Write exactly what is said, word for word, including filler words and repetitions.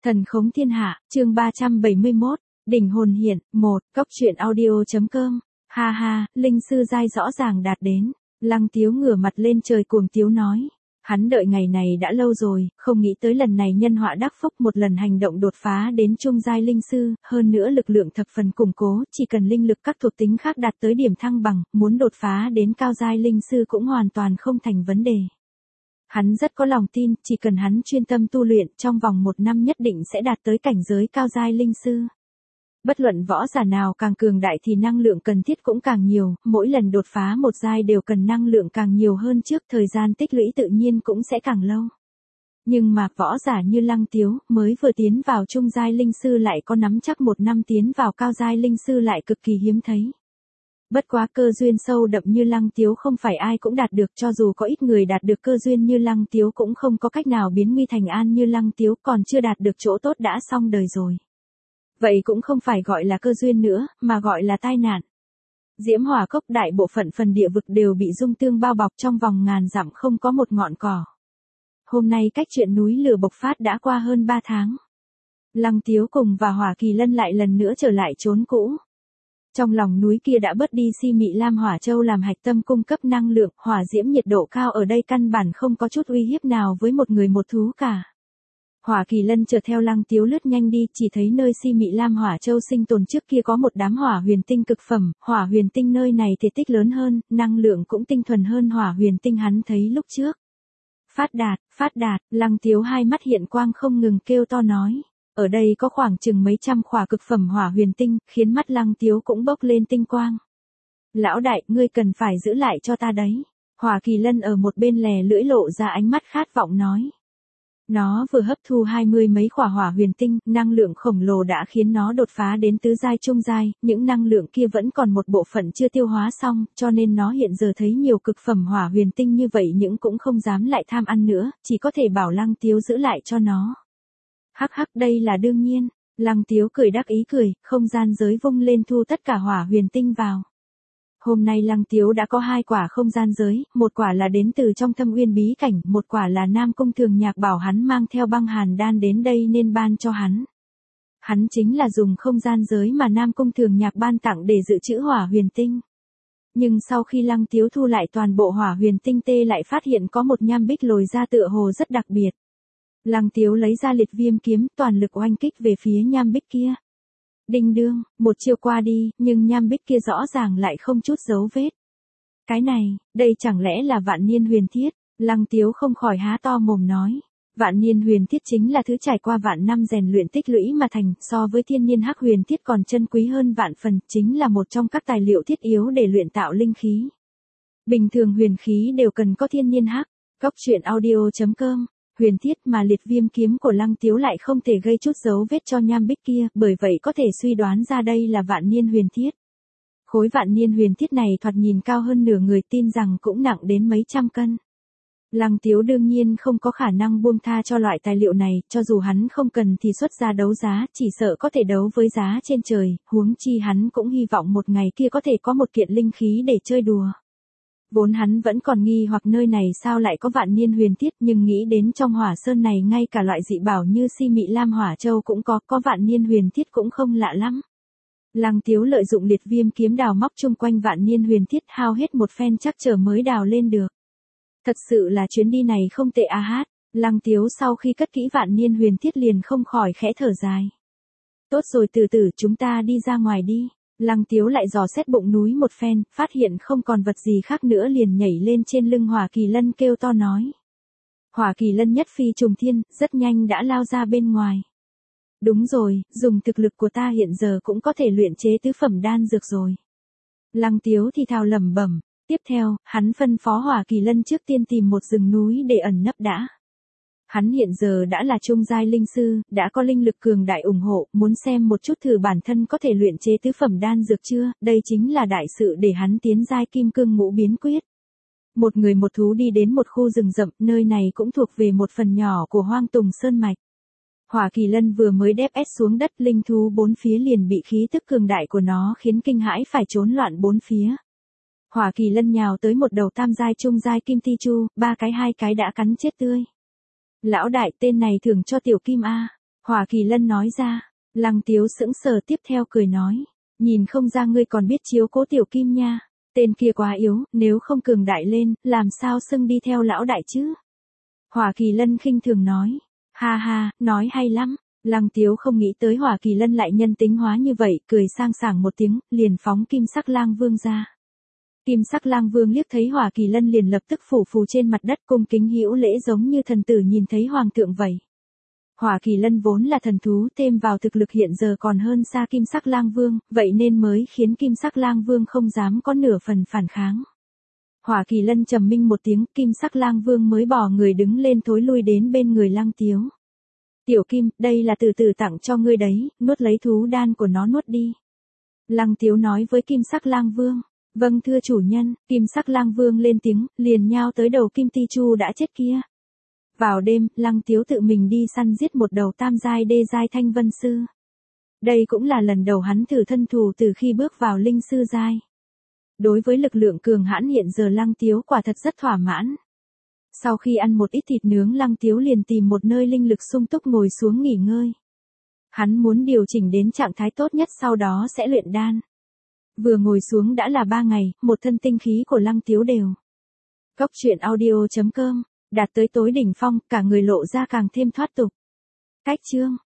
Thần khống thiên hạ, chương ba trăm bảy mươi mốt, đỉnh hồn hiện, một, cốc truyện audio.com, ha ha, linh sư giai rõ ràng đạt đến, Lăng Tiếu ngửa mặt lên trời cuồng tiếu nói. Hắn đợi ngày này đã lâu rồi, không nghĩ tới lần này nhân họa đắc phúc một lần hành động đột phá đến trung giai linh sư, hơn nữa lực lượng thập phần củng cố, chỉ cần linh lực các thuộc tính khác đạt tới điểm thăng bằng, muốn đột phá đến cao giai linh sư cũng hoàn toàn không thành vấn đề. Hắn rất có lòng tin, chỉ cần hắn chuyên tâm tu luyện, trong vòng một năm nhất định sẽ đạt tới cảnh giới cao giai linh sư. Bất luận võ giả nào càng cường đại thì năng lượng cần thiết cũng càng nhiều, mỗi lần đột phá một giai đều cần năng lượng càng nhiều hơn trước, thời gian tích lũy tự nhiên cũng sẽ càng lâu. Nhưng mà võ giả như Lăng Tiếu, mới vừa tiến vào trung giai linh sư lại có nắm chắc một năm tiến vào cao giai linh sư lại cực kỳ hiếm thấy. Bất quá cơ duyên sâu đậm như Lăng Tiếu không phải ai cũng đạt được, cho dù có ít người đạt được cơ duyên như Lăng Tiếu cũng không có cách nào biến nguy thành an như Lăng Tiếu, còn chưa đạt được chỗ tốt đã xong đời rồi. Vậy cũng không phải gọi là cơ duyên nữa, mà gọi là tai nạn. Diễm Hỏa Cốc đại bộ phận phần địa vực đều bị dung tương bao bọc, trong vòng ngàn dặm không có một ngọn cỏ. Hôm nay cách chuyện núi lửa bộc phát đã qua hơn ba tháng. Lăng Tiếu cùng và Hỏa Kỳ Lân lại lần nữa trở lại chốn cũ. Trong lòng núi kia đã bớt đi si mị lam hỏa châu làm hạch tâm cung cấp năng lượng, hỏa diễm nhiệt độ cao ở đây căn bản không có chút uy hiếp nào với một người một thú cả. Hỏa Kỳ Lân chợt theo Lăng Tiếu lướt nhanh đi, chỉ thấy nơi si mị lam hỏa châu sinh tồn trước kia có một đám hỏa huyền tinh cực phẩm, hỏa huyền tinh nơi này thể tích lớn hơn, năng lượng cũng tinh thuần hơn hỏa huyền tinh hắn thấy lúc trước. Phát đạt, phát đạt, Lăng Tiếu hai mắt hiện quang không ngừng kêu to nói. Ở đây có khoảng chừng mấy trăm khỏa cực phẩm hỏa huyền tinh, khiến mắt Lăng Tiếu cũng bốc lên tinh quang. Lão đại, ngươi cần phải giữ lại cho ta đấy. Hỏa Kỳ Lân ở một bên lè lưỡi lộ ra ánh mắt khát vọng nói. Nó vừa hấp thu hai mươi mấy khỏa hỏa huyền tinh, năng lượng khổng lồ đã khiến nó đột phá đến tứ giai trung giai, những năng lượng kia vẫn còn một bộ phận chưa tiêu hóa xong, cho nên nó hiện giờ thấy nhiều cực phẩm hỏa huyền tinh như vậy nhưng cũng không dám lại tham ăn nữa, chỉ có thể bảo Lăng Tiếu giữ lại cho nó. Hắc hắc, đây là đương nhiên, Lăng Tiếu cười đắc ý cười, không gian giới vung lên thu tất cả hỏa huyền tinh vào. Hôm nay Lăng Tiếu đã có hai quả không gian giới, một quả là đến từ trong Thâm Uyên bí cảnh, một quả là Nam Cung Thường Nhạc bảo hắn mang theo băng hàn đan đến đây nên ban cho hắn. Hắn chính là dùng không gian giới mà Nam Cung Thường Nhạc ban tặng để dự trữ hỏa huyền tinh. Nhưng sau khi Lăng Tiếu thu lại toàn bộ hỏa huyền tinh tê lại phát hiện có một nham bích lồi ra tựa hồ rất đặc biệt. Lăng Tiếu lấy ra liệt viêm kiếm, toàn lực oanh kích về phía nham bích kia. Đinh đương, một chiêu qua đi, nhưng nham bích kia rõ ràng lại không chút dấu vết. Cái này, đây chẳng lẽ là vạn niên huyền thiết? Lăng Tiếu không khỏi há to mồm nói. Vạn niên huyền thiết chính là thứ trải qua vạn năm rèn luyện tích lũy mà thành, so với thiên nhiên hắc huyền thiết còn chân quý hơn vạn phần, chính là một trong các tài liệu thiết yếu để luyện tạo linh khí. Bình thường huyền khí đều cần có thiên nhiên hắc. Cốc truyện audio.com Huyền thiết mà liệt viêm kiếm của Lăng Tiếu lại không thể gây chút dấu vết cho nham bích kia, bởi vậy có thể suy đoán ra đây là vạn niên huyền thiết. Khối vạn niên huyền thiết này thoạt nhìn cao hơn nửa người, tin rằng cũng nặng đến mấy trăm cân. Lăng Tiếu đương nhiên không có khả năng buông tha cho loại tài liệu này, cho dù hắn không cần thì xuất ra đấu giá, chỉ sợ có thể đấu với giá trên trời, huống chi hắn cũng hy vọng một ngày kia có thể có một kiện linh khí để chơi đùa. Vốn hắn vẫn còn nghi hoặc nơi này sao lại có vạn niên huyền thiết, nhưng nghĩ đến trong hỏa sơn này ngay cả loại dị bảo như si mị lam hỏa châu cũng có, có vạn niên huyền thiết cũng không lạ lắm. Lăng Tiếu lợi dụng liệt viêm kiếm đào móc chung quanh vạn niên huyền thiết, hao hết một phen chắc trở mới đào lên được. Thật sự là chuyến đi này không tệ a hát. Lăng Tiếu sau khi cất kỹ vạn niên huyền thiết liền không khỏi khẽ thở dài. Tốt rồi, từ từ chúng ta đi ra ngoài đi. Lăng Tiếu lại dò xét bụng núi một phen, phát hiện không còn vật gì khác nữa liền nhảy lên trên lưng Hỏa Kỳ Lân kêu to nói. Hỏa Kỳ Lân nhất phi trùng thiên, rất nhanh đã lao ra bên ngoài. Đúng rồi, dùng thực lực của ta hiện giờ cũng có thể luyện chế tứ phẩm đan dược rồi. Lăng Tiếu thì thào lẩm bẩm, tiếp theo, hắn phân phó Hỏa Kỳ Lân trước tiên tìm một rừng núi để ẩn nấp đã. Hắn hiện giờ đã là trung giai linh sư, đã có linh lực cường đại ủng hộ, muốn xem một chút thử bản thân có thể luyện chế tứ phẩm đan dược chưa, đây chính là đại sự để hắn tiến giai kim cương ngũ biến quyết. Một người một thú đi đến một khu rừng rậm, nơi này cũng thuộc về một phần nhỏ của Hoang Tùng Sơn Mạch. Hỏa Kỳ Lân vừa mới đép ép xuống đất, linh thú bốn phía liền bị khí tức cường đại của nó khiến kinh hãi phải trốn loạn bốn phía. Hỏa Kỳ Lân nhào tới một đầu tam giai trung giai kim ti chu, ba cái hai cái đã cắn chết tươi. Lão đại, tên này thưởng cho tiểu kim a. Hỏa Kỳ Lân nói ra. Lăng Tiếu sững sờ tiếp theo cười nói. Nhìn không ra ngươi còn biết chiếu cố tiểu kim nha. Tên kia quá yếu, nếu không cường đại lên, làm sao xưng đi theo lão đại chứ? Hỏa Kỳ Lân khinh thường nói. Ha ha, nói hay lắm. Lăng Tiếu không nghĩ tới Hỏa Kỳ Lân lại nhân tính hóa như vậy, cười sang sảng một tiếng, liền phóng Kim Sắc Lang Vương ra. Kim Sắc Lang Vương liếc thấy Hỏa Kỳ Lân liền lập tức phủ phù trên mặt đất cung kính hữu lễ giống như thần tử nhìn thấy hoàng thượng vậy. Hỏa Kỳ Lân vốn là thần thú, thêm vào thực lực hiện giờ còn hơn xa Kim Sắc Lang Vương, vậy nên mới khiến Kim Sắc Lang Vương không dám có nửa phần phản kháng. Hỏa Kỳ Lân trầm minh một tiếng, Kim Sắc Lang Vương mới bỏ người đứng lên thối lui đến bên người Lăng Tiếu. Tiểu Kim, đây là từ từ tặng cho ngươi đấy, nuốt lấy thú đan của nó nuốt đi. Lăng Tiếu nói với Kim Sắc Lang Vương. Vâng thưa chủ nhân. Kim Sắc Lang Vương lên tiếng, liền nhao tới đầu Kim Ti Chu đã chết kia. Vào đêm, Lăng Tiếu tự mình đi săn giết một đầu tam giai đê giai thanh vân sư. Đây cũng là lần đầu hắn thử thân thủ từ khi bước vào linh sư giai. Đối với lực lượng cường hãn hiện giờ Lăng Tiếu quả thật rất thỏa mãn. Sau khi ăn một ít thịt nướng Lăng Tiếu liền tìm một nơi linh lực sung túc ngồi xuống nghỉ ngơi. Hắn muốn điều chỉnh đến trạng thái tốt nhất sau đó sẽ luyện đan. Vừa ngồi xuống đã là ba ngày, một thân tinh khí của Lăng Tiếu đều. Cốc truyện audio chấm com, đạt tới tối đỉnh phong, cả người lộ ra càng thêm thoát tục. Cách chương